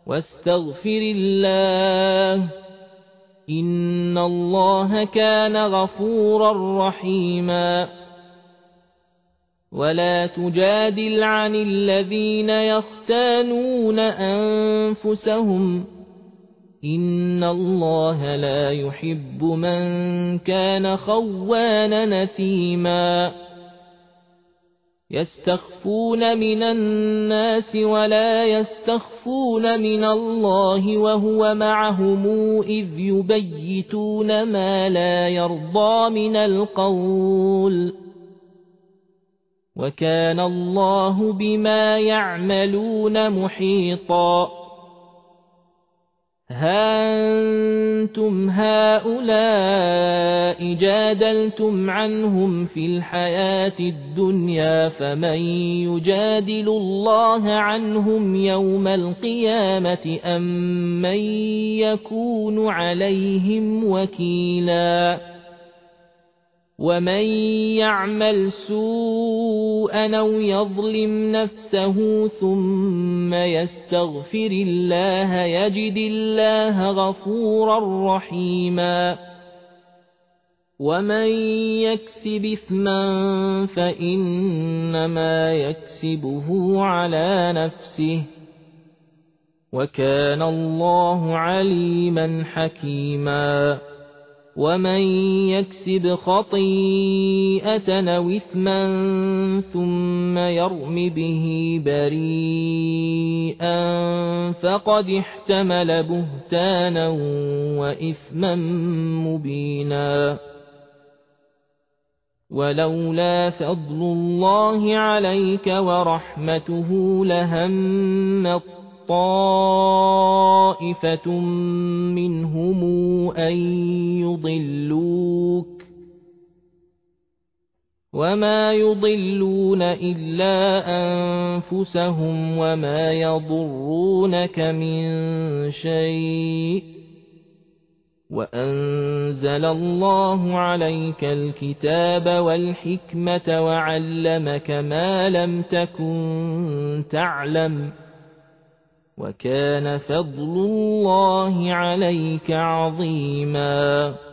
واستغفر الله إن الله كان غفورا رحيما ولا تجادل عن الذين يختانون أنفسهم إن الله لا يحب من كان خوانا نثيما يستخفون من الناس ولا يستخفون من الله وهو معهم إذ يبيتون ما لا يرضى من القول وكان الله بما يعملون محيطا ها أنتم هؤلاء جادلتم عنهم في الحياة الدنيا فمن يجادل الله عنهم يوم القيامة أم من يكون عليهم وكيلا ومن يعمل سوءا أو يظلم نفسه ثم يستغفر الله يجد الله غفورا رحيما ومن يكسب إثما فإنما يكسبه على نفسه وكان الله عليما حكيما ومن يكسب خطيئة أو إثما ثم يرم به بريئا فقد احتمل بهتانا وإثما مبينا ولولا فضل الله عليك ورحمته لهم طائفة منهم أن يضلوك وما يضلون إلا أنفسهم وما يضرونك من شيء وأنزل الله عليك الكتاب والحكمة وعلمك ما لم تكن تعلم وكان فضل الله عليك عظيما